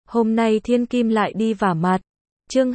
Hôm nay Thiên Kim lại đi vả mặt. Chương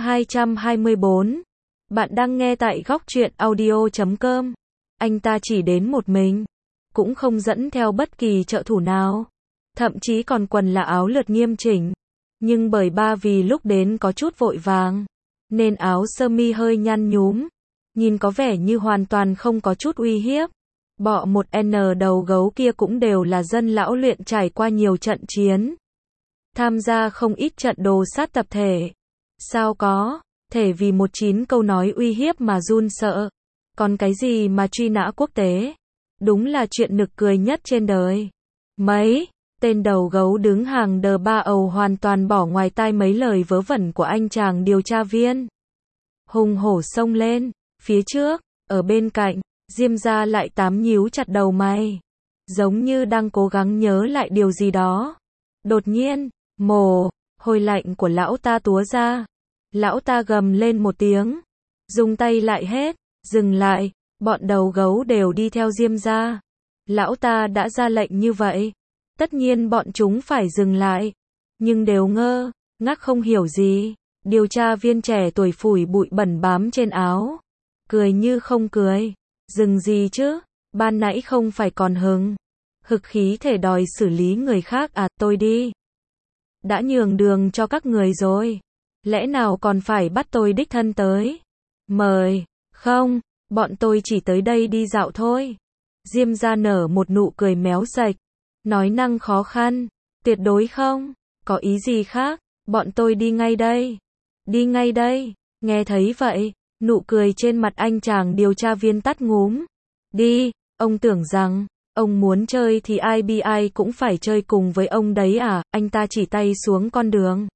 224. Bạn đang nghe tại góc truyện audio.com. Anh ta chỉ đến một mình, cũng không dẫn theo bất kỳ trợ thủ nào. Thậm chí còn quần là áo lượt nghiêm chỉnh. Nhưng bởi vì lúc đến có chút vội vàng, nên áo sơ mi hơi nhăn nhúm. Nhìn có vẻ như hoàn toàn không có chút uy hiếp. Bọ một N đầu gấu kia cũng đều là dân lão luyện trải qua nhiều trận chiến. Tham gia không ít trận đồ sát tập thể. Sao có thể vì 19 câu nói uy hiếp mà run sợ. Còn cái gì mà truy nã quốc tế. Đúng là chuyện nực cười nhất trên đời. Mấy tên đầu gấu đứng hàng đờ ba ầu hoàn toàn bỏ ngoài tai mấy lời vớ vẩn của anh chàng điều tra viên. Hùng hổ xông lên, phía trước, ở bên cạnh, Diêm Gia lại tám nhíu chặt đầu mày. Giống như đang cố gắng nhớ lại điều gì đó. Đột nhiên, mồ hôi lạnh của lão ta túa ra. Lão ta gầm lên một tiếng. Dùng tay lại hết, dừng lại, bọn đầu gấu đều đi theo Diêm Gia. Lão ta đã ra lệnh như vậy. Tất nhiên bọn chúng phải dừng lại. Nhưng đều ngơ ngác không hiểu gì. Điều tra viên trẻ tuổi phủi bụi bẩn bám trên áo. Cười như không cười. Dừng gì chứ? Ban nãy không phải còn hực khí thể đòi xử lý người khác à? Tôi đi. Đã nhường đường cho các người rồi. Lẽ nào còn phải bắt tôi đích thân tới? Mời. Không, bọn tôi chỉ tới đây đi dạo thôi. Diêm Gia nở một nụ cười méo sạch. Nói năng khó khăn. Tuyệt đối không. Có ý gì khác? Bọn tôi đi ngay đây. Đi ngay đây. Nghe thấy vậy, nụ cười trên mặt anh chàng điều tra viên tắt ngúm. Đi, ông tưởng rằng, ông muốn chơi thì IBI cũng phải chơi cùng với ông đấy à? Anh ta chỉ tay xuống con đường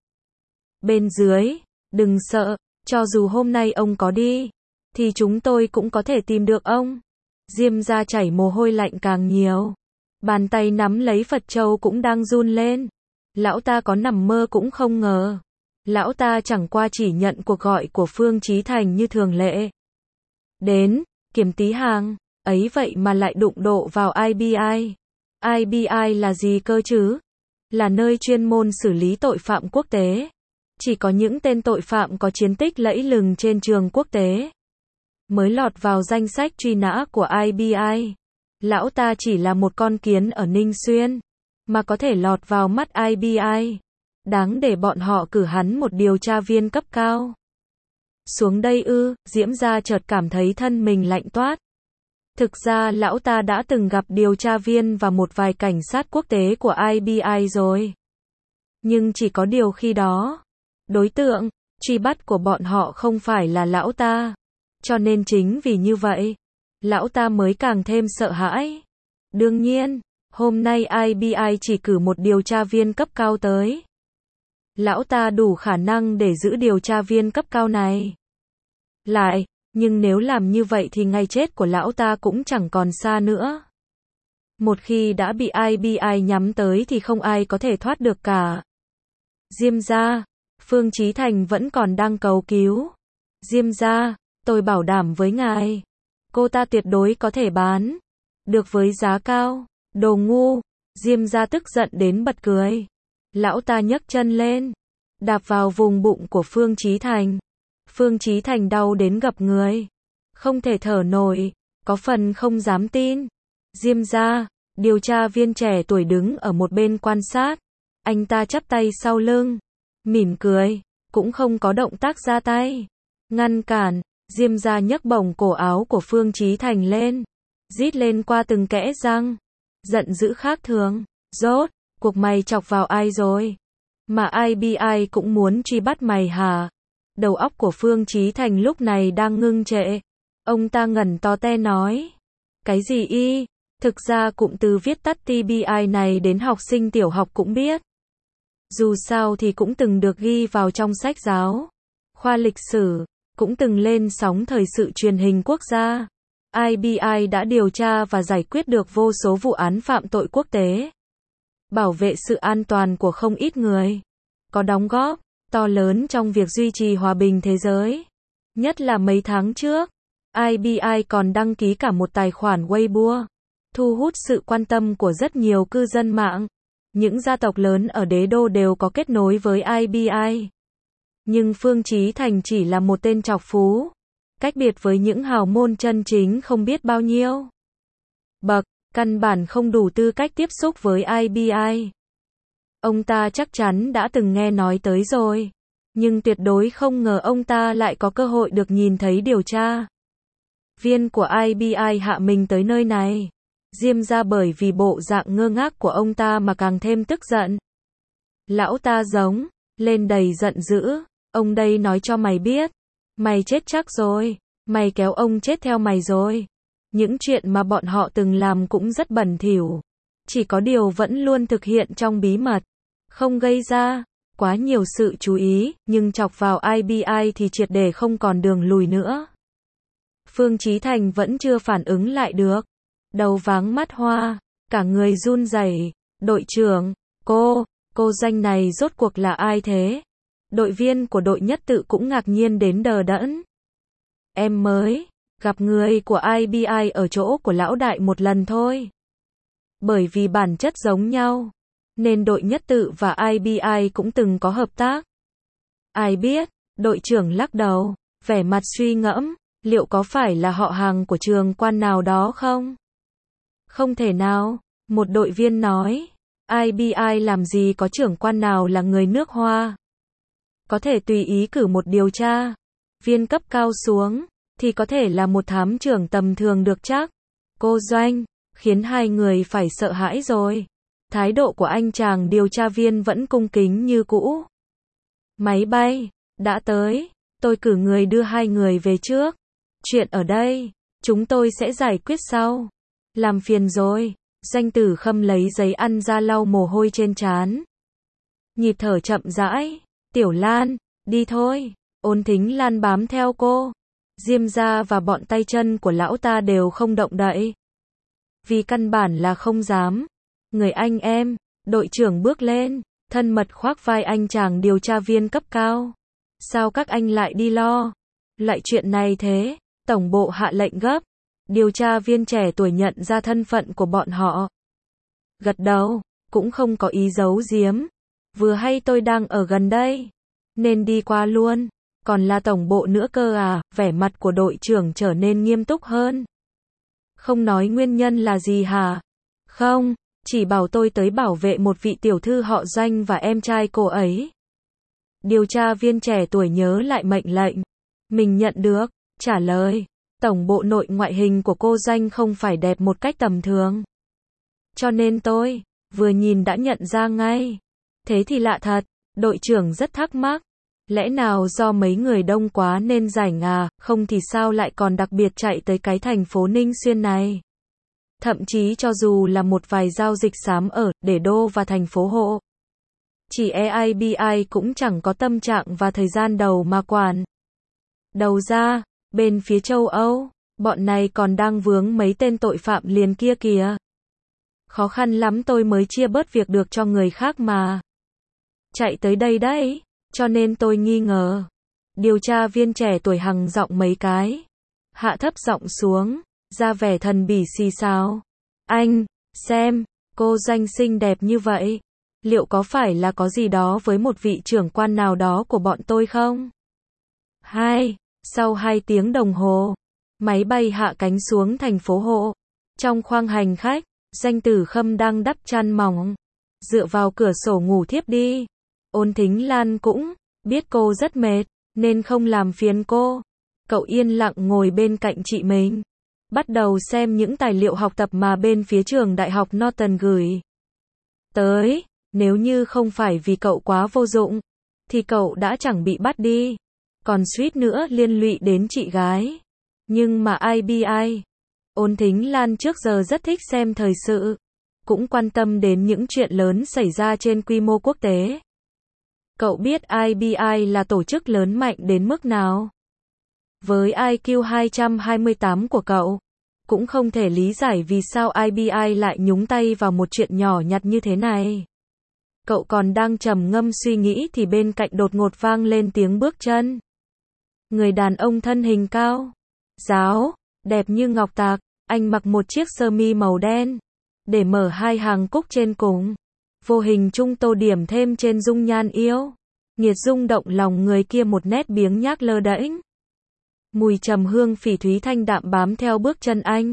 bên dưới. Đừng sợ, cho dù hôm nay ông có đi, thì chúng tôi cũng có thể tìm được ông. Diêm Gia chảy mồ hôi lạnh càng nhiều. Bàn tay nắm lấy Phật Châu cũng đang run lên. Lão ta có nằm mơ cũng không ngờ. Lão ta chẳng qua chỉ nhận cuộc gọi của Phương Chí Thành như thường lệ. Đến, kiểm tí hàng, ấy vậy mà lại đụng độ vào IBI. IBI là gì cơ chứ? Là nơi chuyên môn xử lý tội phạm quốc tế. Chỉ có những tên tội phạm có chiến tích lẫy lừng trên trường quốc tế mới lọt vào danh sách truy nã của IBI. Lão ta chỉ là một con kiến ở Ninh Xuyên, mà có thể lọt vào mắt IBI. Đáng để bọn họ cử hắn một điều tra viên cấp cao. Xuống đây ư? Diễm Gia chợt cảm thấy thân mình lạnh toát. Thực ra lão ta đã từng gặp điều tra viên và một vài cảnh sát quốc tế của IBI rồi. Nhưng chỉ có điều khi đó, đối tượng truy bắt của bọn họ không phải là lão ta. Cho nên chính vì như vậy, lão ta mới càng thêm sợ hãi. Đương nhiên, hôm nay IBI chỉ cử một điều tra viên cấp cao tới. Lão ta đủ khả năng để giữ điều tra viên cấp cao này lại, nhưng nếu làm như vậy thì ngày chết của lão ta cũng chẳng còn xa nữa. Một khi đã bị IBI nhắm tới thì không ai có thể thoát được cả. Diêm Gia, Phương Chí Thành vẫn còn đang cầu cứu. Diêm Gia, tôi bảo đảm với ngài, cô ta tuyệt đối có thể bán được với giá cao. Đồ ngu. Diêm Gia tức giận đến bật cười. Lão ta nhấc chân lên, đạp vào vùng bụng của Phương Chí Thành. Phương Chí Thành đau đến gập người, không thể thở nổi, có phần không dám tin. Diêm Gia, điều tra viên trẻ tuổi đứng ở một bên quan sát. Anh ta chắp tay sau lưng, mỉm cười, cũng không có động tác ra tay ngăn cản. Diêm Gia nhấc bổng cổ áo của Phương Chí Thành lên, rít lên qua từng kẽ răng, giận dữ khác thường. Rốt cuộc mày chọc vào ai rồi? Mà IBI cũng muốn truy bắt mày hả? Đầu óc của Phương Chí Thành lúc này đang ngưng trệ. Ông ta ngẩn to te nói. Cái gì y? Thực ra cụm từ viết tắt TBI này đến học sinh tiểu học cũng biết. Dù sao thì cũng từng được ghi vào trong sách giáo khoa lịch sử, cũng từng lên sóng thời sự truyền hình quốc gia. IBI đã điều tra và giải quyết được vô số vụ án phạm tội quốc tế, bảo vệ sự an toàn của không ít người, có đóng góp to lớn trong việc duy trì hòa bình thế giới. Nhất là mấy tháng trước, IBI còn đăng ký cả một tài khoản Weibo, thu hút sự quan tâm của rất nhiều cư dân mạng. Những gia tộc lớn ở đế đô đều có kết nối với IBI. Nhưng Phương Chí Thành chỉ là một tên trọc phú, cách biệt với những hào môn chân chính không biết bao nhiêu bậc, căn bản không đủ tư cách tiếp xúc với IBI. Ông ta chắc chắn đã từng nghe nói tới rồi, nhưng tuyệt đối không ngờ ông ta lại có cơ hội được nhìn thấy điều tra viên của IBI hạ mình tới nơi này. Diêm gia bởi vì bộ dạng ngơ ngác của ông ta mà càng thêm tức giận. Lão ta giống lên đầy giận dữ, ông đây nói cho mày biết, mày chết chắc rồi, mày kéo ông chết theo mày rồi. Những chuyện mà bọn họ từng làm cũng rất bẩn thỉu, chỉ có điều vẫn luôn thực hiện trong bí mật, không gây ra quá nhiều sự chú ý, nhưng chọc vào IBI thì triệt để không còn đường lùi nữa. Phương Chí Thành vẫn chưa phản ứng lại được, đầu váng mắt hoa, cả người run rẩy. Đội trưởng, cô Doanh này rốt cuộc là ai thế? Đội viên của đội nhất tự cũng ngạc nhiên đến đờ đẫn. Em mới gặp người của IBI ở chỗ của lão đại một lần thôi. Bởi vì bản chất giống nhau, nên đội nhất tự và IBI cũng từng có hợp tác. Ai biết, đội trưởng lắc đầu, vẻ mặt suy ngẫm, liệu có phải là họ hàng của trường quan nào đó không? Không thể nào, một đội viên nói, IBI làm gì có trưởng quan nào là người nước Hoa. Có thể tùy ý cử một điều tra viên cấp cao xuống, thì có thể là một thám trưởng tầm thường được chắc. Cô Doanh, khiến hai người phải sợ hãi rồi. Thái độ của anh chàng điều tra viên vẫn cung kính như cũ. Máy bay đã tới, tôi cử người đưa hai người về trước. Chuyện ở đây, chúng tôi sẽ giải quyết sau. Làm phiền rồi. Danh Tử Khâm lấy giấy ăn ra lau mồ hôi trên trán. Nhịp thở chậm rãi. Tiểu Lan, đi thôi. Ôn Thính Lan bám theo cô. Diêm gia và bọn tay chân của lão ta đều không động đậy. Vì căn bản là không dám. Người anh em, đội trưởng bước lên, thân mật khoác vai anh chàng điều tra viên cấp cao. Sao các anh lại đi lo? Lại chuyện này thế, tổng bộ hạ lệnh gấp. Điều tra viên trẻ tuổi nhận ra thân phận của bọn họ. Gật đầu, cũng không có ý giấu giếm. Vừa hay tôi đang ở gần đây, nên đi qua luôn. Còn là tổng bộ nữa cơ à? Vẻ mặt của đội trưởng trở nên nghiêm túc hơn. Không nói nguyên nhân là gì hả? Không, chỉ bảo tôi tới bảo vệ một vị tiểu thư họ Doanh và em trai cô ấy. Điều tra viên trẻ tuổi nhớ lại mệnh lệnh mình nhận được, trả lời. Tổng bộ nội ngoại hình của cô Doanh không phải đẹp một cách tầm thường. Cho nên tôi vừa nhìn đã nhận ra ngay. Thế thì lạ thật, đội trưởng rất thắc mắc. Lẽ nào do mấy người đông quá nên rảnh à, không thì sao lại còn đặc biệt chạy tới cái thành phố Ninh Xuyên này. Thậm chí cho dù là một vài giao dịch xám ở Đế Đô và thành phố Hộ, chỉ EIBI cũng chẳng có tâm trạng và thời gian đầu mà quản. Đầu ra, bên phía châu Âu, bọn này còn đang vướng mấy tên tội phạm liền kia kìa. Khó khăn lắm tôi mới chia bớt việc được cho người khác mà. Chạy tới đây đấy, cho nên tôi nghi ngờ. Điều tra viên trẻ tuổi hằng giọng mấy cái. Hạ thấp giọng xuống, ra vẻ thần bỉ xì xào. Anh, xem, cô Doanh xinh đẹp như vậy. Liệu có phải là có gì đó với một vị trưởng quan nào đó của bọn tôi không? Sau 2 tiếng đồng hồ, máy bay hạ cánh xuống thành phố Hộ. Trong khoang hành khách, Danh Tử Khâm đang đắp chăn mỏng, dựa vào cửa sổ ngủ thiếp đi. Ôn Thính Lan cũng biết cô rất mệt, nên không làm phiền cô. Cậu yên lặng ngồi bên cạnh chị mình, bắt đầu xem những tài liệu học tập mà bên phía trường đại học Norton gửi tới. Nếu như không phải vì cậu quá vô dụng, thì cậu đã chẳng bị bắt đi, còn suýt nữa liên lụy đến chị gái. Nhưng mà IBI, Ôn Thính Lan trước giờ rất thích xem thời sự, cũng quan tâm đến những chuyện lớn xảy ra trên quy mô quốc tế. Cậu biết IBI là tổ chức lớn mạnh đến mức nào. Với IQ 228 của cậu, cũng không thể lý giải vì sao IBI lại nhúng tay vào một chuyện nhỏ nhặt như thế này. Cậu còn đang trầm ngâm suy nghĩ thì bên cạnh đột ngột vang lên tiếng bước chân. Người đàn ông thân hình cao, ráo, đẹp như ngọc tạc, anh mặc một chiếc sơ mi màu đen, để mở 2 hàng cúc trên cùng. vô hình trung tô điểm thêm trên dung nhan yêu nghiệt rung động lòng người kia một nét biếng nhác lơ đễnh. Mùi trầm hương phỉ thúy thanh đạm bám theo bước chân anh,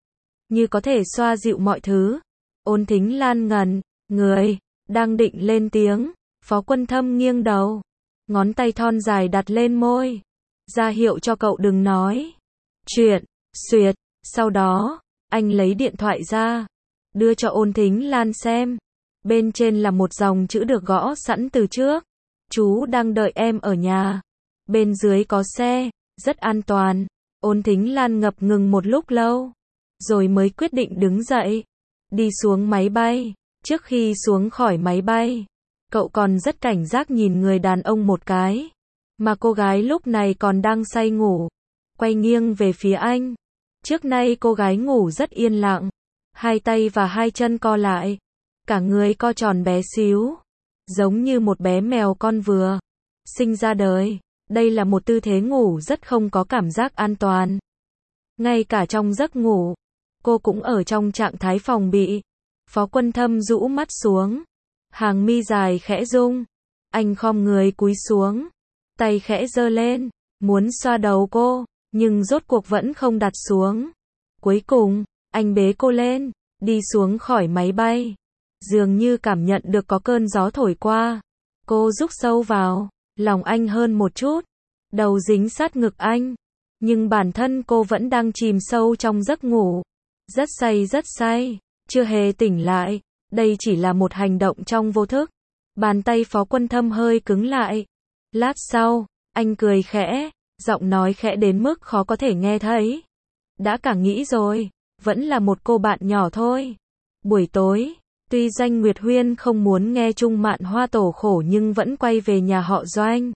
như có thể xoa dịu mọi thứ. Ôn Thính Lan ngẩn người, đang định lên tiếng, Phó Quân Thâm nghiêng đầu, ngón tay thon dài đặt lên môi, ra hiệu cho cậu đừng nói chuyện. Xuyệt, sau đó, anh lấy điện thoại ra, đưa cho Ôn Thính Lan xem. Bên trên là một dòng chữ được gõ sẵn từ trước. Chú đang đợi em ở nhà. Bên dưới có xe, rất an toàn. Ôn Thính Lan ngập ngừng một lúc lâu, rồi mới quyết định đứng dậy, đi xuống máy bay. Trước khi xuống khỏi máy bay, cậu còn rất cảnh giác nhìn người đàn ông một cái, mà cô gái lúc này còn đang say ngủ, quay nghiêng về phía anh. Trước nay cô gái ngủ rất yên lặng, hai tay và hai chân co lại, cả người co tròn bé xíu, giống như một bé mèo con vừa sinh ra đời. Đây là một tư thế ngủ rất không có cảm giác an toàn. Ngay cả trong giấc ngủ, cô cũng ở trong trạng thái phòng bị. Phó Quân Thâm rũ mắt xuống, hàng mi dài khẽ rung. Anh khom người cúi xuống, tay khẽ giơ lên, muốn xoa đầu cô, nhưng rốt cuộc vẫn không đặt xuống. Cuối cùng, anh bế cô lên, đi xuống khỏi máy bay. Dường như cảm nhận được có cơn gió thổi qua, cô rúc sâu vào lòng anh hơn một chút, đầu dính sát ngực anh, nhưng bản thân cô vẫn đang chìm sâu trong giấc ngủ, rất say, chưa hề tỉnh lại. Đây chỉ là một hành động trong vô thức. Bàn tay Phó Quân Thâm hơi cứng lại. Lát sau, anh cười khẽ, giọng nói khẽ đến mức khó có thể nghe thấy. Đã cả nghĩ rồi, vẫn là một cô bạn nhỏ thôi. Buổi tối, tuy Doanh Nguyệt Huyên không muốn nghe Trung Mạn Hoa tổ khổ nhưng vẫn quay về nhà họ Doanh.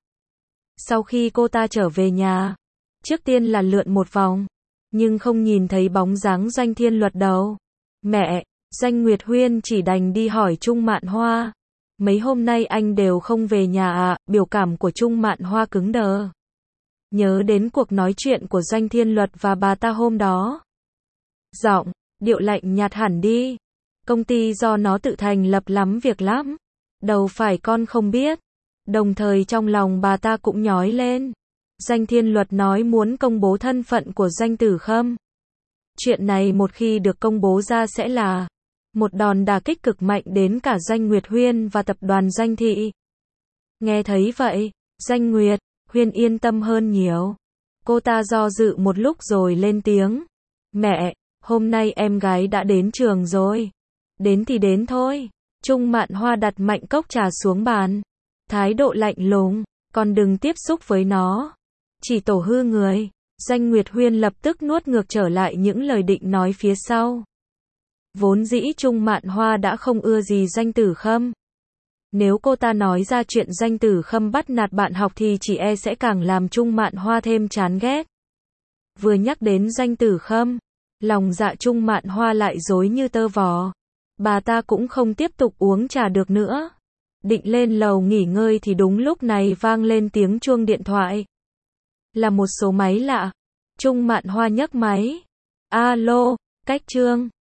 Sau khi cô ta trở về nhà, trước tiên là lượn một vòng, nhưng không nhìn thấy bóng dáng Doanh Thiên Luật đâu. Mẹ, Doanh Nguyệt Huyên chỉ đành đi hỏi Trung Mạn Hoa. Mấy hôm nay anh đều không về nhà à? Biểu cảm của Trung Mạn Hoa cứng đờ. Nhớ đến cuộc nói chuyện của Doanh Thiên Luật và bà ta hôm đó. Giọng, điệu lạnh nhạt hẳn đi. Công ty do nó tự thành lập lắm việc lắm. Đâu phải con không biết. Đồng thời trong lòng bà ta cũng nhói lên. Doanh Thiên Luật nói muốn công bố thân phận của Doanh Tử Khâm. Chuyện này một khi được công bố ra sẽ là một đòn đả kích cực mạnh đến cả Doanh Nguyệt Huyên và tập đoàn Doanh Thị. Nghe thấy vậy, Doanh Nguyệt Huyên yên tâm hơn nhiều. Cô ta do dự một lúc rồi lên tiếng. Mẹ, hôm nay em gái đã đến trường rồi. Đến thì đến thôi. Trung Mạn Hoa đặt mạnh cốc trà xuống bàn. Thái độ lạnh lùng, con đừng tiếp xúc với nó. Chỉ tổ hư người. Doanh Nguyệt Huyên lập tức nuốt ngược trở lại những lời định nói phía sau. Vốn dĩ Trung Mạn Hoa đã không ưa gì Doanh Tử Khâm. Nếu cô ta nói ra chuyện Doanh Tử Khâm bắt nạt bạn học thì chỉ e sẽ càng làm Trung Mạn Hoa thêm chán ghét. Vừa nhắc đến Doanh Tử Khâm, lòng dạ Trung Mạn Hoa lại rối như tơ vò. Bà ta cũng không tiếp tục uống trà được nữa. Định lên lầu nghỉ ngơi thì đúng lúc này vang lên tiếng chuông điện thoại. Là một số máy lạ. Trung Mạn Hoa nhấc máy. Alo, Cách Trương.